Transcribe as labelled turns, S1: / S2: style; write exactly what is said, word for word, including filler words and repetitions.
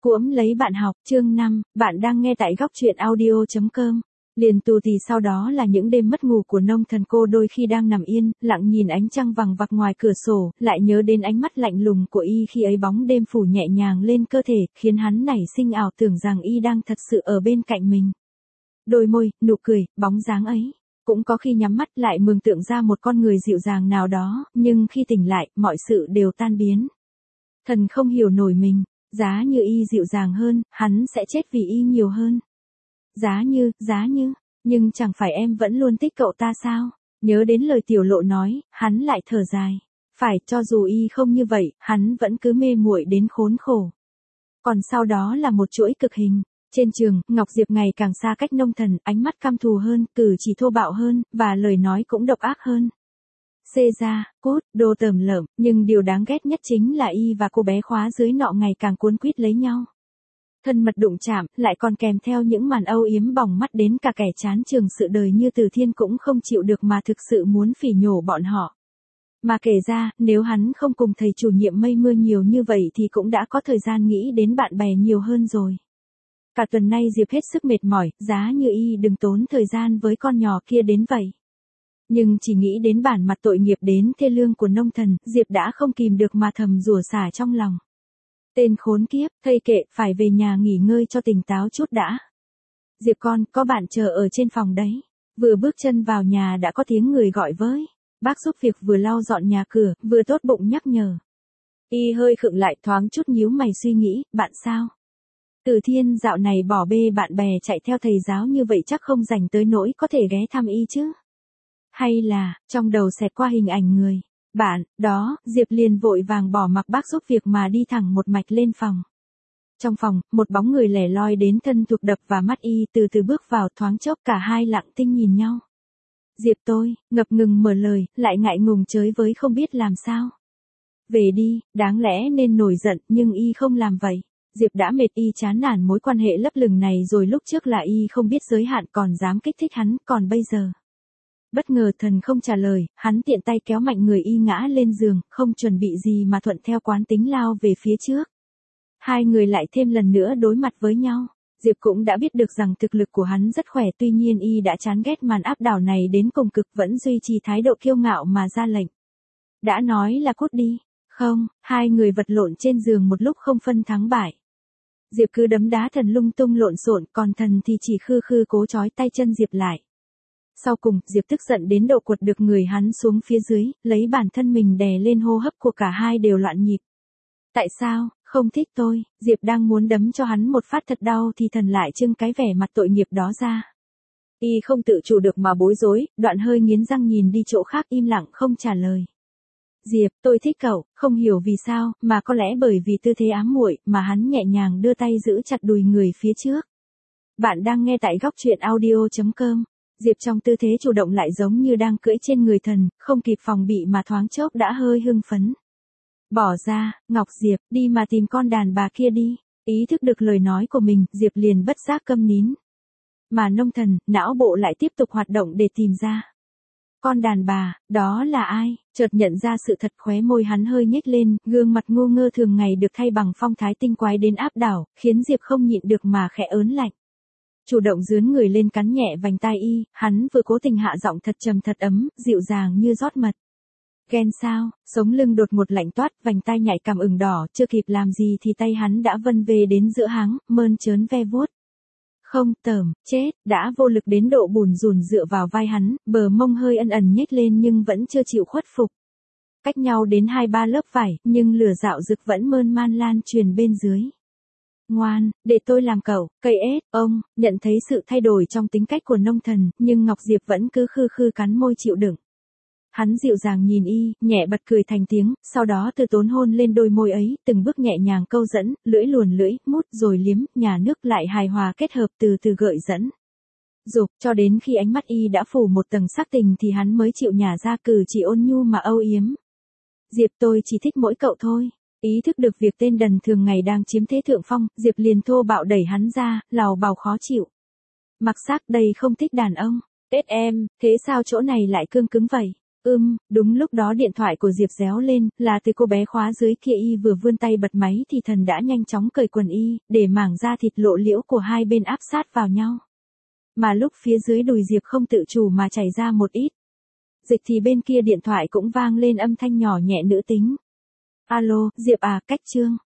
S1: Cuỗm lấy bạn học, chương năm, bạn đang nghe tại góc truyện audio chấm com. Liền tù tì sau đó là những đêm mất ngủ của nông thần cô đôi khi đang nằm yên, lặng nhìn ánh trăng vằng vặc ngoài cửa sổ, lại nhớ đến ánh mắt lạnh lùng của y khi ấy bóng đêm phủ nhẹ nhàng lên cơ thể, khiến hắn nảy sinh ảo tưởng rằng y đang thật sự ở bên cạnh mình. Đôi môi, nụ cười, bóng dáng ấy. Cũng có khi nhắm mắt lại mường tượng ra một con người dịu dàng nào đó, nhưng khi tỉnh lại, mọi sự đều tan biến. Thần không hiểu nổi mình. Giá như y dịu dàng hơn, hắn sẽ chết vì y nhiều hơn. Giá như, giá như, nhưng chẳng phải em vẫn luôn thích cậu ta sao? Nhớ đến lời tiểu lộ nói, hắn lại thở dài. Phải, cho dù y không như vậy, hắn vẫn cứ mê muội đến khốn khổ. Còn sau đó là một chuỗi cực hình. Trên trường, Ngọc Diệp ngày càng xa cách nông thần, ánh mắt căm thù hơn, cử chỉ thô bạo hơn, và lời nói cũng độc ác hơn. Xê ra, cút, đồ tởm lởm, nhưng điều đáng ghét nhất chính là y và cô bé khóa dưới nọ ngày càng cuốn quýt lấy nhau. Thân mật đụng chạm, lại còn kèm theo những màn âu yếm bỏng mắt đến cả kẻ chán trường sự đời như Từ Thiên cũng không chịu được mà thực sự muốn phỉ nhổ bọn họ. Mà kể ra, nếu hắn không cùng thầy chủ nhiệm mây mưa nhiều như vậy thì cũng đã có thời gian nghĩ đến bạn bè nhiều hơn rồi. Cả tuần nay Diệp hết sức mệt mỏi, giá như y đừng tốn thời gian với con nhỏ kia đến vậy. Nhưng chỉ nghĩ đến bản mặt tội nghiệp đến thê lương của nông thần, Diệp đã không kìm được mà thầm rủa xả trong lòng. Tên khốn kiếp, thây kệ, phải về nhà nghỉ ngơi cho tỉnh táo chút đã. Diệp con, có bạn chờ ở trên phòng đấy. Vừa bước chân vào nhà đã có tiếng người gọi với. Bác giúp việc vừa lau dọn nhà cửa, vừa tốt bụng nhắc nhở. Y hơi khựng lại thoáng chút nhíu mày suy nghĩ, bạn sao? Từ Thiên dạo này bỏ bê bạn bè chạy theo thầy giáo như vậy chắc không rảnh tới nỗi có thể ghé thăm y chứ. Hay là, trong đầu xẹt qua hình ảnh người. Bạn, đó, Diệp liền vội vàng bỏ mặc bác giúp việc mà đi thẳng một mạch lên phòng. Trong phòng, một bóng người lẻ loi đến thân thuộc đập vào mắt y từ từ bước vào thoáng chốc cả hai lặng tinh nhìn nhau. Diệp tôi, ngập ngừng mở lời, lại ngại ngùng chới với không biết làm sao. Về đi, đáng lẽ nên nổi giận nhưng y không làm vậy. Diệp đã mệt y chán nản mối quan hệ lấp lửng này rồi, lúc trước là y không biết giới hạn còn dám kích thích hắn, còn bây giờ. Bất ngờ thần không trả lời, hắn tiện tay kéo mạnh người y ngã lên giường, không chuẩn bị gì mà thuận theo quán tính lao về phía trước. Hai người lại thêm lần nữa đối mặt với nhau. Diệp cũng đã biết được rằng thực lực của hắn rất khỏe, tuy nhiên y đã chán ghét màn áp đảo này đến cùng cực, vẫn duy trì thái độ kiêu ngạo mà ra lệnh. Đã nói là cút đi. Không, hai người vật lộn trên giường một lúc không phân thắng bại. Diệp cứ đấm đá thần lung tung lộn xộn, còn thần thì chỉ khư khư cố trói tay chân Diệp lại. Sau cùng, Diệp tức giận đến độ quật được người hắn xuống phía dưới, lấy bản thân mình đè lên, hô hấp của cả hai đều loạn nhịp. Tại sao, không thích tôi? Diệp đang muốn đấm cho hắn một phát thật đau thì thần lại trưng cái vẻ mặt tội nghiệp đó ra. Y không tự chủ được mà bối rối, đoạn hơi nghiến răng nhìn đi chỗ khác, im lặng không trả lời. Diệp, tôi thích cậu, không hiểu vì sao, mà có lẽ bởi vì tư thế ám muội mà hắn nhẹ nhàng đưa tay giữ chặt đùi người phía trước. Bạn đang nghe tại góc truyện audio chấm com. Diệp trong tư thế chủ động lại giống như đang cưỡi trên người thần, không kịp phòng bị mà thoáng chốc đã hơi hưng phấn. Bỏ ra, Ngọc Diệp, đi mà tìm con đàn bà kia đi. Ý thức được lời nói của mình, Diệp liền bất giác câm nín. Mà nông thần, não bộ lại tiếp tục hoạt động để tìm ra. Con đàn bà, đó là ai? Chợt nhận ra sự thật, khóe môi hắn hơi nhếch lên, gương mặt ngu ngơ thường ngày được thay bằng phong thái tinh quái đến áp đảo, khiến Diệp không nhịn được mà khẽ ớn lạnh. Chủ động dướn người lên cắn nhẹ vành tai y, hắn vừa cố tình hạ giọng thật trầm thật ấm, dịu dàng như rót mật. Ghen sao? Sống lưng đột ngột lạnh toát, vành tai nhạy cảm ửng đỏ, chưa kịp làm gì thì tay hắn đã vân về đến giữa háng, mơn trớn ve vuốt. Không, tởm, chết, đã vô lực đến độ bùn rùn dựa vào vai hắn, bờ mông hơi ân ẩn nhếch lên nhưng vẫn chưa chịu khuất phục. Cách nhau đến hai ba lớp vải, nhưng lửa dạo rực vẫn mơn man lan truyền bên dưới. Ngoan, để tôi làm cậu, cây ết, ông, nhận thấy sự thay đổi trong tính cách của nông thần, nhưng Ngọc Diệp vẫn cứ khư khư cắn môi chịu đựng. Hắn dịu dàng nhìn y, nhẹ bật cười thành tiếng, sau đó từ tốn hôn lên đôi môi ấy, từng bước nhẹ nhàng câu dẫn, lưỡi luồn lưỡi, mút rồi liếm, nhả nước lại hài hòa kết hợp từ từ gợi dẫn. Dục, cho đến khi ánh mắt y đã phủ một tầng sắc tình thì hắn mới chịu nhả ra cử chỉ ôn nhu mà âu yếm. Diệp, tôi chỉ thích mỗi cậu thôi. Ý thức được việc tên đần thường ngày đang chiếm thế thượng phong, Diệp liền thô bạo đẩy hắn ra, lào bào khó chịu. Mặc xác đây không thích đàn ông. Tết em, thế sao chỗ này lại cương cứng vậy? Ưm, đúng lúc đó điện thoại của Diệp réo lên, là từ cô bé khóa dưới kia. Y vừa vươn tay bật máy thì Thần đã nhanh chóng cởi quần y, để mảng da thịt lộ liễu của hai bên áp sát vào nhau. Mà lúc phía dưới đùi Diệp không tự chủ mà chảy ra một ít dịch thì bên kia điện thoại cũng vang lên âm thanh nhỏ nhẹ nữ tính. Alo, Diệp à, cách Trương.